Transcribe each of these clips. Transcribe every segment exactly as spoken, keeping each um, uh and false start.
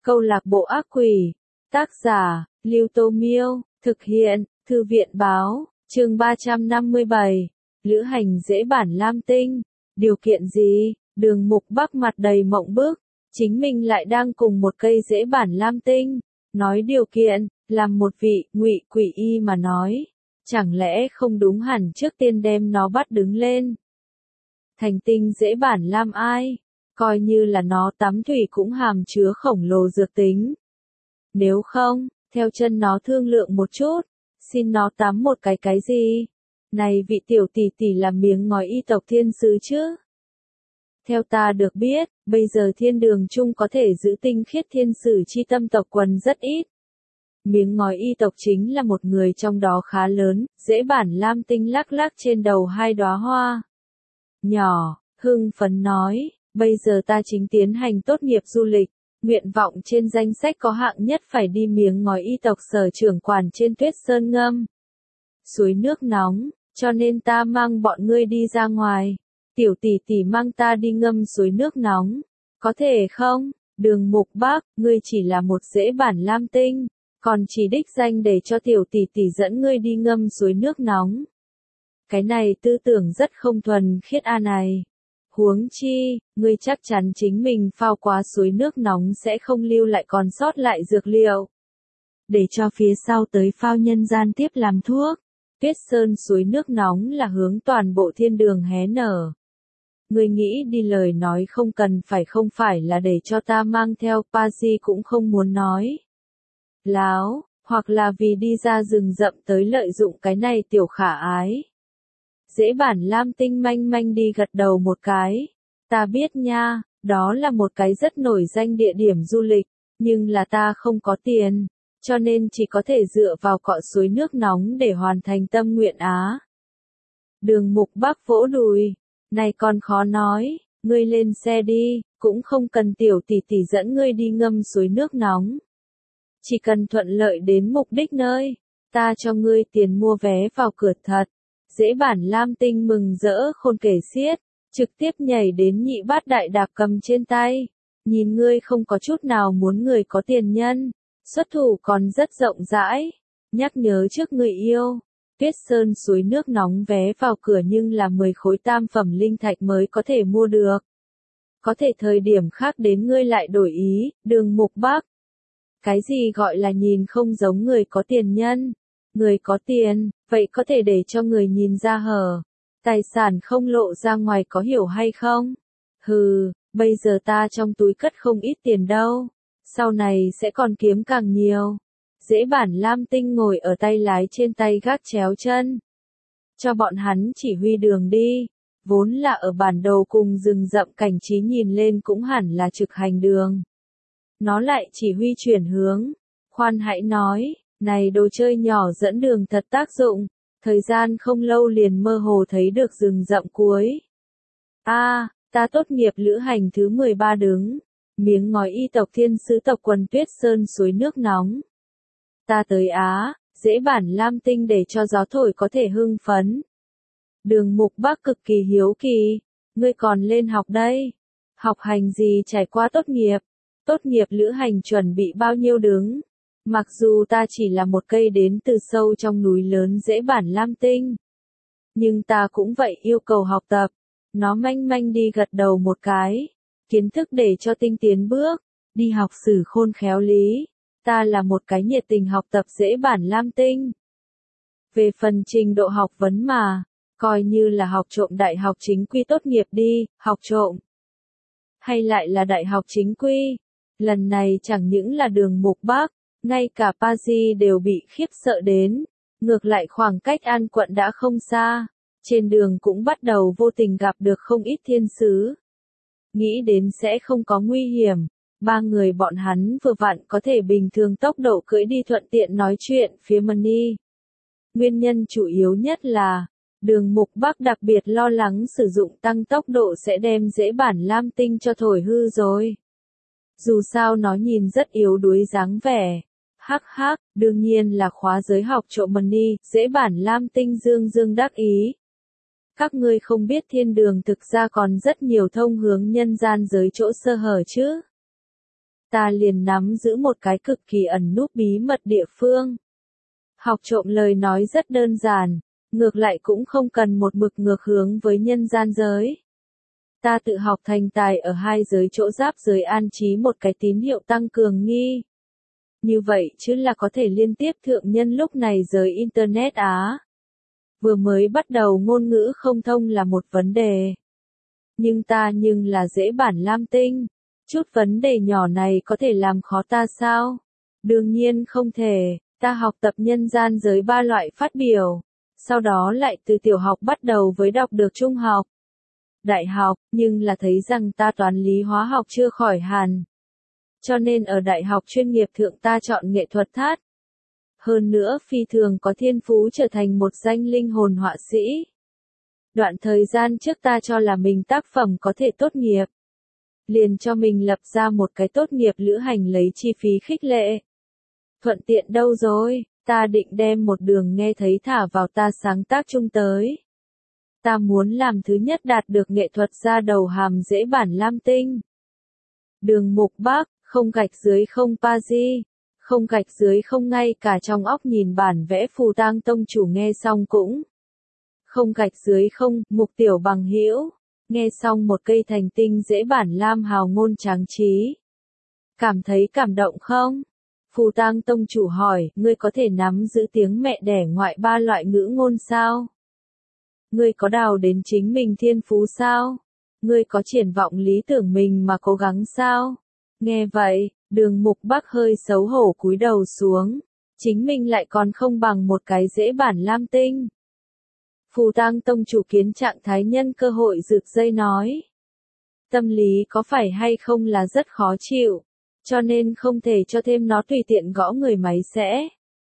Câu lạc bộ ác quỷ. Tác giả, Lưu Tô Miêu. Thực hiện, Thư viện báo. Chương ba trăm năm mươi bảy. Lữ hành dễ bản Lam Tinh. Điều kiện gì? Đường Mục Bắc mặt đầy mộng bức. Chính mình lại đang cùng một cây dễ bản Lam Tinh. Nói điều kiện, làm một vị ngụy quỷ y mà nói. Chẳng lẽ không đúng hẳn trước tiên đem nó bắt đứng lên. Thành tinh dễ bản Lam ai? Coi như là nó tắm thủy cũng hàm chứa khổng lồ dược tính. Nếu không, theo chân nó thương lượng một chút, xin nó tắm một cái cái gì? Này vị tiểu tỷ tỷ là miếng ngói y tộc thiên sứ chứ? Theo ta được biết, bây giờ thiên đường chung có thể giữ tinh khiết thiên sử chi tâm tộc quần rất ít. Miếng ngói y tộc chính là một người trong đó khá lớn, dễ bản Lam Tinh lắc lắc trên đầu hai đóa hoa. Nhỏ, hưng phấn nói, bây giờ ta chính tiến hành tốt nghiệp du lịch, nguyện vọng trên danh sách có hạng nhất phải đi miếng ngói y tộc sở trưởng quản trên Tuyết Sơn ngâm. Suối nước nóng, cho nên ta mang bọn ngươi đi ra ngoài. Tiểu tỷ tỷ mang ta đi ngâm suối nước nóng, có thể không? Đường Mục Bắc, ngươi chỉ là một dễ bản Lam Tinh, còn chỉ đích danh để cho tiểu tỷ tỷ dẫn ngươi đi ngâm suối nước nóng. Cái này tư tưởng rất không thuần khiết a này. Huống chi, ngươi chắc chắn chính mình phao quá suối nước nóng sẽ không lưu lại còn sót lại dược liệu. Để cho phía sau tới phao nhân gian tiếp làm thuốc. Tuyết Sơn suối nước nóng là hướng toàn bộ thiên đường hé nở. Ngươi nghĩ đi lời nói không cần phải không phải là để cho ta mang theo, Pazi cũng không muốn nói. Láo, hoặc là vì đi ra rừng rậm tới lợi dụng cái này tiểu khả ái. Dễ bản Lam Tinh manh manh đi gật đầu một cái. Ta biết nha, đó là một cái rất nổi danh địa điểm du lịch, nhưng là ta không có tiền, cho nên chỉ có thể dựa vào cọ suối nước nóng để hoàn thành tâm nguyện á. Đường Mục Bắc vỗ đùi, này còn khó nói, ngươi lên xe đi, cũng không cần tiểu tỷ tỷ dẫn ngươi đi ngâm suối nước nóng. Chỉ cần thuận lợi đến mục đích nơi, ta cho ngươi tiền mua vé vào cửa thật. Dễ bản Lam Tinh mừng rỡ khôn kể xiết, trực tiếp nhảy đến nhị bát đại đạp cầm trên tay. Nhìn ngươi không có chút nào muốn người có tiền nhân, xuất thủ còn rất rộng rãi. Nhắc nhớ trước người yêu, Tuyết Sơn suối nước nóng vé vào cửa nhưng là mười khối tam phẩm linh thạch mới có thể mua được. Có thể thời điểm khác đến ngươi lại đổi ý, Đường Mục Bắc. Cái gì gọi là nhìn không giống người có tiền nhân? Người có tiền, vậy có thể để cho người nhìn ra hở. Tài sản không lộ ra ngoài có hiểu hay không? Hừ, bây giờ ta trong túi cất không ít tiền đâu. Sau này sẽ còn kiếm càng nhiều. Dễ bản Lam Tinh ngồi ở tay lái trên tay gác chéo chân. Cho bọn hắn chỉ huy đường đi. Vốn là ở bản đồ cùng rừng rậm cảnh trí nhìn lên cũng hẳn là trực hành đường. Nó lại chỉ huy chuyển hướng. Khoan hãy nói. Này đồ chơi nhỏ dẫn đường thật tác dụng, thời gian không lâu liền mơ hồ thấy được rừng rậm cuối. A, à, ta tốt nghiệp lữ hành thứ mười ba đứng, miếng ngói y tộc thiên sứ tộc quần Tuyết Sơn suối nước nóng. Ta tới Á, dễ bản Lam Tinh để cho gió thổi có thể hưng phấn. Đường Mục Bắc cực kỳ hiếu kỳ, ngươi còn lên học đây. Học hành gì trải qua tốt nghiệp? Tốt nghiệp lữ hành chuẩn bị bao nhiêu đứng? Mặc dù ta chỉ là một cây đến từ sâu trong núi lớn dễ bản Lam Tinh, nhưng ta cũng vậy yêu cầu học tập. Nó manh manh đi gật đầu một cái. Kiến thức để cho tinh tiến bước, đi học sử khôn khéo lý. Ta là một cái nhiệt tình học tập dễ bản Lam Tinh. Về phần trình độ học vấn mà, coi như là học trộm đại học chính quy tốt nghiệp đi, học trộm. Hay lại là đại học chính quy. Lần này chẳng những là Đường Mục Bắc, ngay cả Pazi đều bị khiếp sợ đến, ngược lại khoảng cách An quận đã không xa, trên đường cũng bắt đầu vô tình gặp được không ít thiên sứ. Nghĩ đến sẽ không có nguy hiểm, ba người bọn hắn vừa vặn có thể bình thường tốc độ cưỡi đi thuận tiện nói chuyện phía Mani. Nguyên nhân chủ yếu nhất là, Đường Mục Bắc đặc biệt lo lắng sử dụng tăng tốc độ sẽ đem dễ bản Lam Tinh cho thổi hư rồi. Dù sao nó nhìn rất yếu đuối dáng vẻ. Hắc hắc, đương nhiên là khóa giới học trộm Mani, dễ bản Lam Tinh dương dương đắc ý. Các ngươi không biết thiên đường thực ra còn rất nhiều thông hướng nhân gian giới chỗ sơ hở chứ. ta liền nắm giữ một cái cực kỳ ẩn núp bí mật địa phương. Học trộm lời nói rất đơn giản, ngược lại cũng không cần một mực ngược hướng với nhân gian giới. Ta tự học thành tài ở hai giới chỗ giáp giới an trí một cái tín hiệu tăng cường nghi. Như vậy chứ là có thể liên tiếp thượng nhân lúc này giới Internet Á. Vừa mới bắt đầu ngôn ngữ không thông là một vấn đề. Nhưng ta nhưng là dễ bản lam tinh. Chút vấn đề nhỏ này có thể làm khó ta sao? Đương nhiên không thể, ta học tập nhân gian giới ba loại phát biểu. Sau đó lại từ tiểu học bắt đầu với đọc được trung học. Đại học, nhưng là thấy rằng ta toán lý hóa học chưa khỏi hẳn. Cho nên ở đại học chuyên nghiệp thượng ta chọn nghệ thuật thát. Hơn nữa phi thường có thiên phú trở thành một danh linh hồn họa sĩ. Đoạn thời gian trước ta cho là mình tác phẩm có thể tốt nghiệp. Liền cho mình lập ra một cái tốt nghiệp lữ hành lấy chi phí khích lệ. Thuận tiện đâu rồi, ta định đem một đường nghe thấy thả vào ta sáng tác chung tới. Ta muốn làm thứ nhất đạt được nghệ thuật ra đầu hàm dễ bản lam tinh. Đường mục Bắc, không gạch dưới không pa di, không gạch dưới không ngay cả trong óc nhìn bản vẽ Phù Tang tông chủ nghe xong cũng. Không gạch dưới không, mục tiểu bằng hữu, nghe xong một cây thành tinh dễ bản lam hào ngôn tráng trí. Cảm thấy cảm động không? Phù Tang tông chủ hỏi, ngươi có thể nắm giữ tiếng mẹ đẻ ngoại ba loại ngữ ngôn sao? Ngươi có đào đến chính mình thiên phú sao? Ngươi có triển vọng lý tưởng mình mà cố gắng sao? Nghe vậy, đường mục Bắc hơi xấu hổ cúi đầu xuống. Chính mình lại còn không bằng một cái dễ bản lam tinh. Phù Tang tông chủ kiến trạng thái nhân cơ hội rực dây nói. Tâm lý có phải hay không là rất khó chịu, cho nên không thể cho thêm nó tùy tiện gõ người máy sẽ.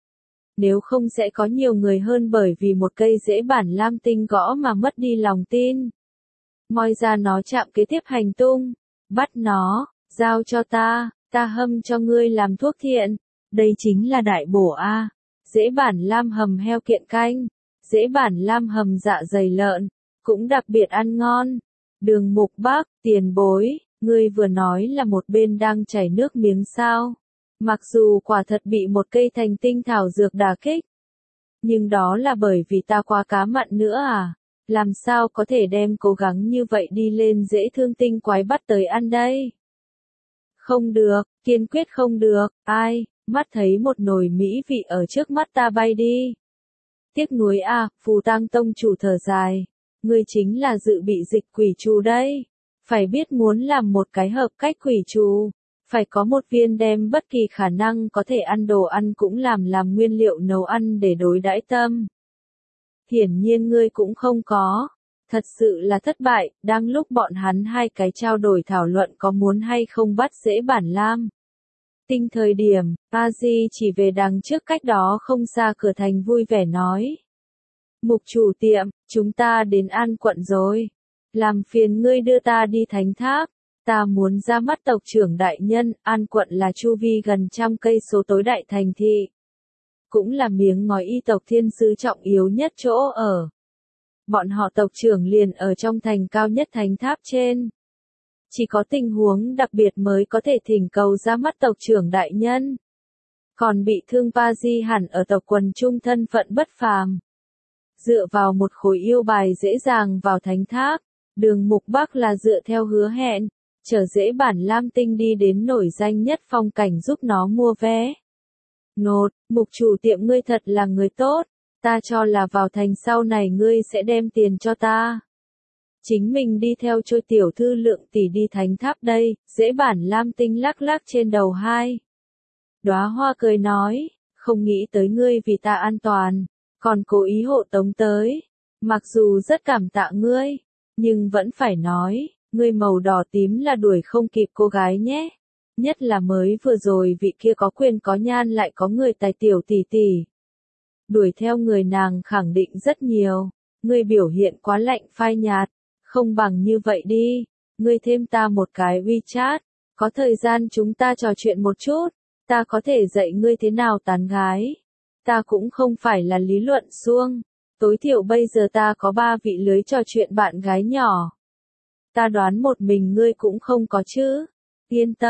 Nếu không sẽ có nhiều người hơn bởi vì một cây dễ bản lam tinh gõ mà mất đi lòng tin. Moi ra nó chạm kế tiếp hành tung, bắt nó, giao cho ta, ta hâm cho ngươi làm thuốc thiện. Đây chính là đại bổ a. Dễ bản lam hầm heo kiện canh, dễ bản lam hầm dạ dày lợn, cũng đặc biệt ăn ngon. Đường mục Bắc, tiền bối, ngươi vừa nói là một bên đang chảy nước miếng sao. Mặc dù quả thật bị một cây thành tinh thảo dược đả kích. Nhưng đó là bởi vì ta quá cá mặn nữa à. Làm sao có thể đem cố gắng như vậy đi lên dễ thương tinh quái bắt tới ăn đây. Không được, kiên quyết không được, ai, mắt thấy một nồi mỹ vị ở trước mắt ta bay đi. Tiếc nuối à, Phù Tang tông chủ thở dài. Ngươi chính là dự bị dịch quỷ trù đây. Phải biết muốn làm một cái hợp cách quỷ trù. Phải có một viên đem bất kỳ khả năng có thể ăn đồ ăn cũng làm làm nguyên liệu nấu ăn để đối đãi tâm. Hiển nhiên ngươi cũng không có. Thật sự là thất bại, đang lúc bọn hắn hai cái trao đổi thảo luận có muốn hay không bắt dễ bản lam. Tinh thời điểm, A Di chỉ về đằng trước cách đó không xa cửa thành vui vẻ nói. Mục chủ tiệm, chúng ta đến An quận rồi. Làm phiền ngươi đưa ta đi thánh tháp. Ta muốn ra mắt tộc trưởng đại nhân, An quận là chu vi gần trăm cây số tối đại thành thị. Cũng là miếng ngói y tộc thiên sứ trọng yếu nhất chỗ ở. Bọn họ tộc trưởng liền ở trong thành cao nhất thánh tháp trên. Chỉ có tình huống đặc biệt mới có thể thỉnh cầu ra mắt tộc trưởng đại nhân. Còn bị thương Pa Di hẳn ở tộc quần trung thân phận bất phàm. Dựa vào một khối yêu bài dễ dàng vào thánh tháp, đường mục Bắc là dựa theo hứa hẹn, chở dễ bản lam tinh đi đến nổi danh nhất phong cảnh giúp nó mua vé. Nột, mục chủ tiệm ngươi thật là người tốt, ta cho là vào thành sau này ngươi sẽ đem tiền cho ta. Chính mình đi theo trôi tiểu thư lượng tỷ đi thánh tháp đây, dễ bản lam tinh lắc lắc trên đầu hai. Đóa hoa cười nói, không nghĩ tới ngươi vì ta an toàn, còn cố ý hộ tống tới. Mặc dù rất cảm tạ ngươi, nhưng vẫn phải nói, ngươi màu đỏ tím là đuổi không kịp cô gái nhé. Nhất là mới vừa rồi vị kia có quyền có nhan lại có người tài tiểu tỷ tỷ. Đuổi theo người nàng khẳng định rất nhiều, ngươi biểu hiện quá lạnh phai nhạt, không bằng như vậy đi, ngươi thêm ta một cái WeChat, có thời gian chúng ta trò chuyện một chút, ta có thể dạy ngươi thế nào tán gái. Ta cũng không phải là lý luận suông, tối thiểu bây giờ ta có ba vị lưới trò chuyện bạn gái nhỏ. Ta đoán một mình ngươi cũng không có chứ, yên tâm,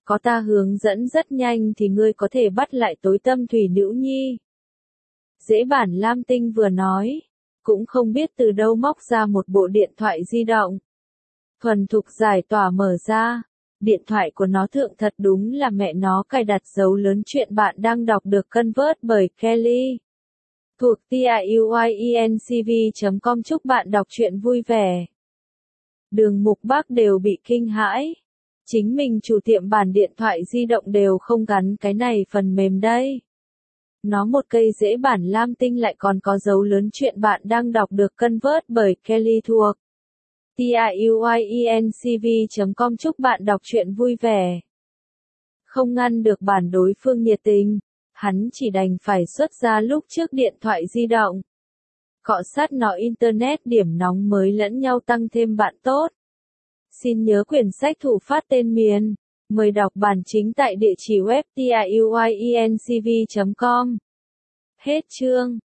Có ta hướng dẫn rất nhanh thì ngươi có thể bắt lại tối tâm thủy nữ nhi. Dễ bản Lam Tinh vừa nói, cũng không biết từ đâu móc ra một bộ điện thoại di động. Thuần thục giải tỏa mở ra, điện thoại của nó thượng thật đúng là mẹ nó cài đặt dấu lớn chuyện bạn đang đọc được convert bởi Kelly. Thuộc tiuyiencv chấm com chúc bạn đọc truyện vui vẻ. Đường Mục Bác đều bị kinh hãi. Chính mình chủ tiệm bản điện thoại di động đều không gắn cái này phần mềm đây. Nó một cây dễ bản Lam Tinh lại còn có dấu lớn chuyện bạn đang đọc được convert bởi Kelly thuộc tiuyiencv chấm com chúc bạn đọc truyện vui vẻ. Không ngăn được bản đối phương nhiệt tình, hắn chỉ đành phải xuất ra lúc trước điện thoại di động. Cọ sát nó internet điểm nóng mới lẫn nhau tăng thêm bạn tốt. Xin nhớ quyển sách thủ phát tên miền. Mời đọc bản chính tại địa chỉ web tiuyiencv chấm com. Hết chương.